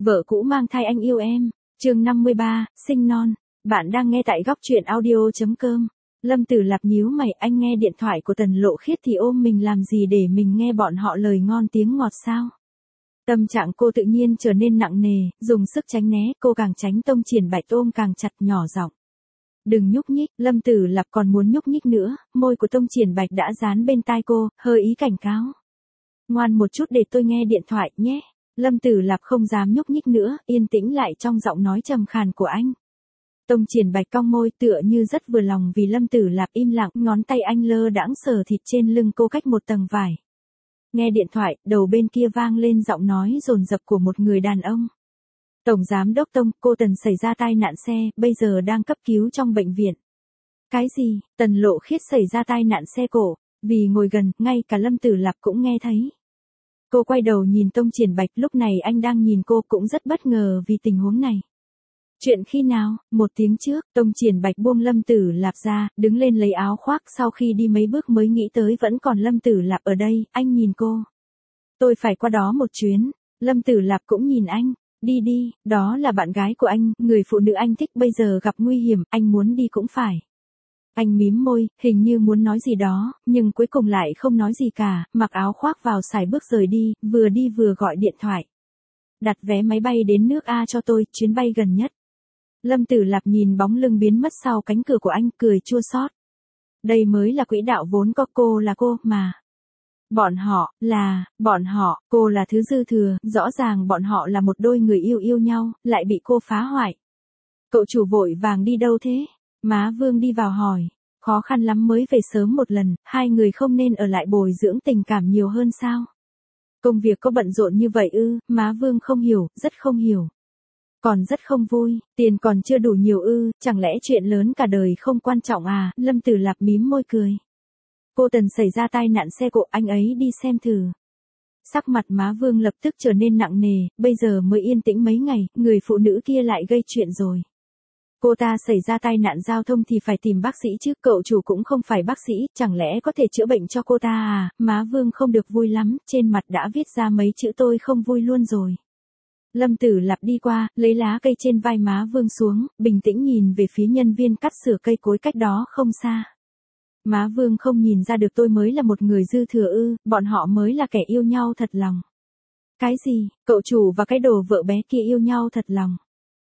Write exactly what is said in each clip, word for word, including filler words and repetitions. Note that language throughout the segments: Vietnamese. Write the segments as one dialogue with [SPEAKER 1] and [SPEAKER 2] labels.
[SPEAKER 1] Vợ cũ mang thai anh yêu em. Chương năm mươi ba, sinh non. Bạn đang nghe tại góc truyện audio chấm com. Lâm Tử Lạp nhíu mày, anh nghe điện thoại của Tần Lộ Khiết thì ôm mình làm gì để mình nghe bọn họ lời ngon tiếng ngọt sao? Tâm trạng cô tự nhiên trở nên nặng nề, dùng sức tránh né, cô càng tránh Tông Triển Bạch ôm càng chặt, nhỏ giọng. Đừng nhúc nhích. Lâm Tử Lạp còn muốn nhúc nhích nữa, môi của Tông Triển Bạch đã dán bên tai cô, hơi ý cảnh cáo. Ngoan một chút để tôi nghe điện thoại nhé. Lâm Tử Lạp không dám nhúc nhích nữa, yên tĩnh lại trong giọng nói trầm khàn của anh. Tông Triển Bạch cong môi tựa như rất vừa lòng vì Lâm Tử Lạp im lặng, ngón tay anh lơ đãng sờ thịt trên lưng cô cách một tầng vải. Nghe điện thoại, đầu bên kia vang lên giọng nói dồn dập của một người đàn ông. Tổng giám đốc Tông, cô Tần xảy ra tai nạn xe, bây giờ đang cấp cứu trong bệnh viện. Cái gì? Tần Lộ Khiết xảy ra tai nạn xe cộ? Vì ngồi gần, ngay cả Lâm Tử Lạp cũng nghe thấy. Cô quay đầu nhìn Tông Triển Bạch, lúc này anh đang nhìn cô cũng rất bất ngờ vì tình huống này. Chuyện khi nào? Một tiếng trước, Tông Triển Bạch buông Lâm Tử Lạp ra, đứng lên lấy áo khoác, sau khi đi mấy bước mới nghĩ tới vẫn còn Lâm Tử Lạp ở đây, anh nhìn cô. Tôi phải qua đó một chuyến. Lâm Tử Lạp cũng nhìn anh. Đi đi, đó là bạn gái của anh, người phụ nữ anh thích bây giờ gặp nguy hiểm, anh muốn đi cũng phải. Anh mím môi, hình như muốn nói gì đó, nhưng cuối cùng lại không nói gì cả, mặc áo khoác vào xài bước rời đi, vừa đi vừa gọi điện thoại. Đặt vé máy bay đến nước A cho tôi, chuyến bay gần nhất. Lâm Tử Lạp nhìn bóng lưng biến mất sau cánh cửa của anh, cười chua xót. Đây mới là quỹ đạo vốn có, cô là cô, mà. Bọn họ, là, bọn họ, cô là thứ dư thừa, rõ ràng bọn họ là một đôi người yêu yêu nhau, lại bị cô phá hoại. Cậu chủ vội vàng đi đâu thế? Má Vương đi vào hỏi, khó khăn lắm mới về sớm một lần, hai người không nên ở lại bồi dưỡng tình cảm nhiều hơn sao? Công việc có bận rộn như vậy ư? Má Vương không hiểu, rất không hiểu. Còn rất không vui, tiền còn chưa đủ nhiều ư, chẳng lẽ chuyện lớn cả đời không quan trọng à? Lâm Tử Lạp mím môi cười. Cô Tần xảy ra tai nạn xe cộ, anh ấy đi xem thử. Sắc mặt má Vương lập tức trở nên nặng nề, bây giờ mới yên tĩnh mấy ngày, người phụ nữ kia lại gây chuyện rồi. Cô ta xảy ra tai nạn giao thông thì phải tìm bác sĩ chứ, cậu chủ cũng không phải bác sĩ, chẳng lẽ có thể chữa bệnh cho cô ta à? Má Vương không được vui lắm, trên mặt đã viết ra mấy chữ tôi không vui luôn rồi. Lâm Tử Lạp đi qua, lấy lá cây trên vai má Vương xuống, bình tĩnh nhìn về phía nhân viên cắt sửa cây cối cách đó không xa. Má Vương không nhìn ra được tôi mới là một người dư thừa ư, bọn họ mới là kẻ yêu nhau thật lòng. Cái gì? Cậu chủ và cái đồ vợ bé kia yêu nhau thật lòng.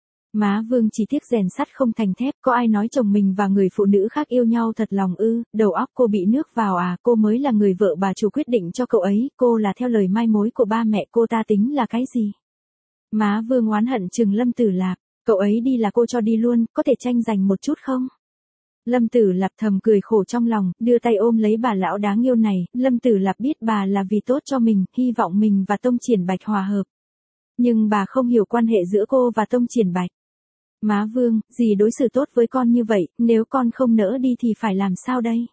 [SPEAKER 1] Má Vương chỉ tiếc rèn sắt không thành thép, có ai nói chồng mình và người phụ nữ khác yêu nhau thật lòng ư? Đầu óc cô bị nước vào à? Cô mới là người vợ bà chủ quyết định cho cậu ấy, cô là theo lời mai mối của ba mẹ, cô ta tính là cái gì? Má Vương oán hận trừng Lâm Tử Lạp, cậu ấy đi là cô cho đi luôn, có thể tranh giành một chút không? Lâm Tử Lạp thầm cười khổ trong lòng, đưa tay ôm lấy bà lão đáng yêu này, Lâm Tử Lạp biết bà là vì tốt cho mình, hy vọng mình và Tông Triển Bạch hòa hợp. Nhưng bà không hiểu quan hệ giữa cô và Tông Triển Bạch. Má Vương, dì đối xử tốt với con như vậy, nếu con không nỡ đi thì phải làm sao đây?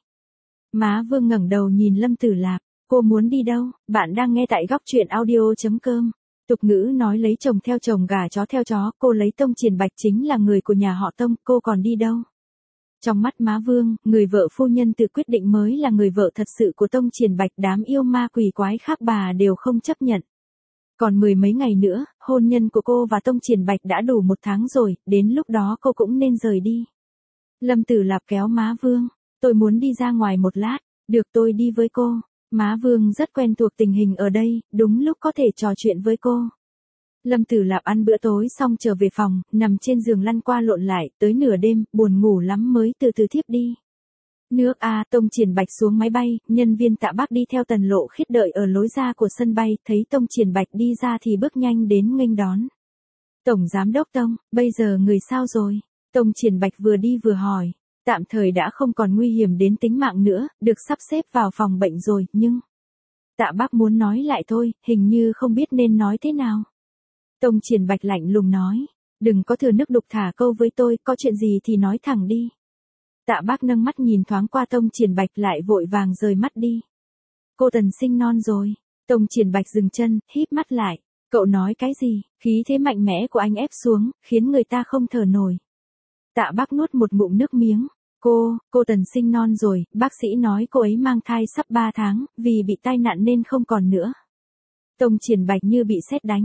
[SPEAKER 1] Má Vương ngẩng đầu nhìn Lâm Tử Lạp, cô muốn đi đâu? Bạn đang nghe tại góc truyện audio chấm com. Tục ngữ nói lấy chồng theo chồng gả chó theo chó, cô lấy Tông Triển Bạch chính là người của nhà họ Tông, cô còn đi đâu? Trong mắt má Vương, người vợ phu nhân tự quyết định mới là người vợ thật sự của Tông Triển Bạch, đám yêu ma quỷ quái khác bà đều không chấp nhận. Còn mười mấy ngày nữa, hôn nhân của cô và Tông Triển Bạch đã đủ một tháng rồi, đến lúc đó cô cũng nên rời đi. Lâm Tử Lạp kéo má Vương, tôi muốn đi ra ngoài một lát, được tôi đi với cô. Má Vương rất quen thuộc tình hình ở đây, đúng lúc có thể trò chuyện với cô. Lâm Tử Lạp ăn bữa tối xong trở về phòng, nằm trên giường lăn qua lộn lại, tới nửa đêm, buồn ngủ lắm mới từ từ thiếp đi. Nước A, Tông Triển Bạch xuống máy bay, nhân viên Tạ Bác đi theo Tần Lộ Khiết đợi ở lối ra của sân bay, thấy Tông Triển Bạch đi ra thì bước nhanh đến nghênh đón. Tổng giám đốc Tông, bây giờ người sao rồi? Tông Triển Bạch vừa đi vừa hỏi, tạm thời đã không còn nguy hiểm đến tính mạng nữa, được sắp xếp vào phòng bệnh rồi, nhưng... Tạ Bác muốn nói lại thôi, hình như không biết nên nói thế nào. Tông Triển Bạch lạnh lùng nói, đừng có thừa nước đục thả câu với tôi, có chuyện gì thì nói thẳng đi. Tạ Bác nâng mắt nhìn thoáng qua Tông Triển Bạch lại vội vàng rời mắt đi. Cô Tần sinh non rồi. Tông Triển Bạch dừng chân, híp mắt lại. Cậu nói cái gì? Khí thế mạnh mẽ của anh ép xuống, khiến người ta không thở nổi. Tạ Bác nuốt một ngụm nước miếng. Cô, cô Tần sinh non rồi, bác sĩ nói cô ấy mang thai sắp ba tháng, vì bị tai nạn nên không còn nữa. Tông Triển Bạch như bị sét đánh.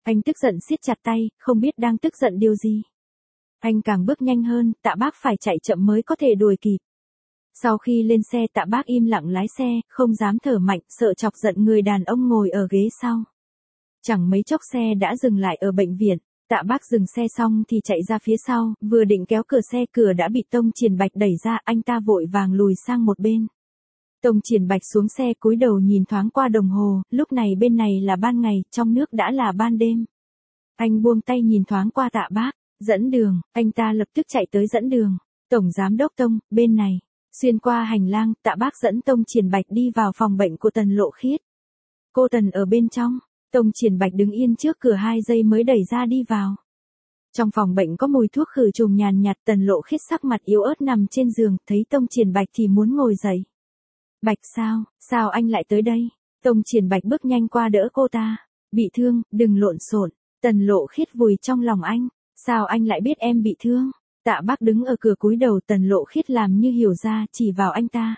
[SPEAKER 1] Anh tức giận siết chặt tay, không biết đang tức giận điều gì. Anh càng bước nhanh hơn, Tạ Bác phải chạy chậm mới có thể đuổi kịp. Sau khi lên xe Tạ Bác im lặng lái xe, không dám thở mạnh, sợ chọc giận người đàn ông ngồi ở ghế sau. Chẳng mấy chốc xe đã dừng lại ở bệnh viện. Tạ Bác dừng xe xong thì chạy ra phía sau, vừa định kéo cửa xe, cửa đã bị Tông Triển Bạch đẩy ra, anh ta vội vàng lùi sang một bên. Tông Triển Bạch xuống xe cúi đầu nhìn thoáng qua đồng hồ, lúc này bên này là ban ngày, trong nước đã là ban đêm. Anh buông tay nhìn thoáng qua Tạ Bác, dẫn đường, anh ta lập tức chạy tới dẫn đường. Tổng Giám đốc Tông, bên này. Xuyên qua hành lang, Tạ Bác dẫn Tông Triển Bạch đi vào phòng bệnh của Tần Lộ Khiết. Cô Tần ở bên trong. Tông Triển Bạch đứng yên trước cửa hai giây mới đẩy ra đi vào. Trong phòng bệnh có mùi thuốc khử trùng nhàn nhạt, Tần Lộ Khiết sắc mặt yếu ớt nằm trên giường, thấy Tông Triển Bạch thì muốn ngồi dậy. Bạch sao, sao anh lại tới đây? Tông Triển Bạch bước nhanh qua đỡ cô ta. Bị thương, đừng lộn xộn. Tần Lộ Khiết vùi trong lòng anh. Sao anh lại biết em bị thương? Tạ Bác đứng ở cửa cúi đầu, Tần Lộ Khiết làm như hiểu ra, chỉ vào anh ta.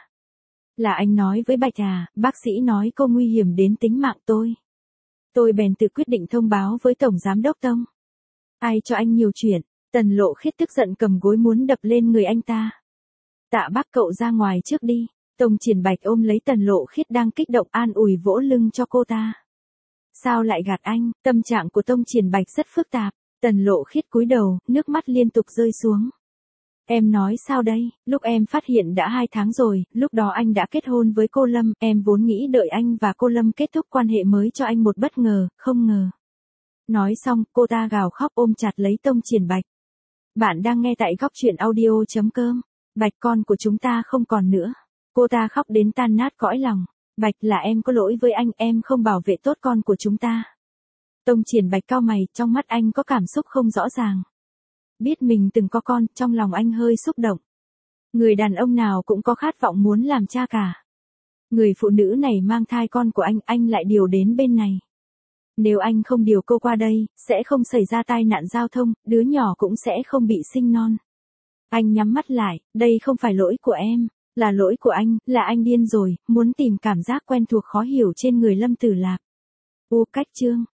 [SPEAKER 1] Là anh nói với Bạch à, bác sĩ nói cô nguy hiểm đến tính mạng tôi. Tôi bèn tự quyết định thông báo với Tổng Giám đốc Tông. Ai cho anh nhiều chuyện? Tần Lộ Khiết tức giận cầm gối muốn đập lên người anh ta. Tạ Bác cậu ra ngoài trước đi. Tông Triển Bạch ôm lấy Tần Lộ Khiết đang kích động, an ủi vỗ lưng cho cô ta. Sao lại gạt anh? Tâm trạng của Tông Triển Bạch rất phức tạp. Tần Lộ Khiết cúi đầu, nước mắt liên tục rơi xuống. Em nói sao đây? Lúc em phát hiện đã hai tháng rồi, lúc đó anh đã kết hôn với cô Lâm, em vốn nghĩ đợi anh và cô Lâm kết thúc quan hệ mới cho anh một bất ngờ, không ngờ. Nói xong, cô ta gào khóc ôm chặt lấy Tông Triển Bạch. Bạn đang nghe tại góc truyện audio chấm com. Bạch, con của chúng ta không còn nữa. Cô ta khóc đến tan nát cõi lòng. Bạch, là em có lỗi với anh, em không bảo vệ tốt con của chúng ta. Tông Triển Bạch cau mày, trong mắt anh có cảm xúc không rõ ràng. Biết mình từng có con, trong lòng anh hơi xúc động. Người đàn ông nào cũng có khát vọng muốn làm cha cả. Người phụ nữ này mang thai con của anh, anh lại điều đến bên này. Nếu anh không điều cô qua đây, sẽ không xảy ra tai nạn giao thông, đứa nhỏ cũng sẽ không bị sinh non. Anh nhắm mắt lại, đây không phải lỗi của em, là lỗi của anh, là anh điên rồi, muốn tìm cảm giác quen thuộc khó hiểu trên người Lâm Tử Lạc. U cách chương.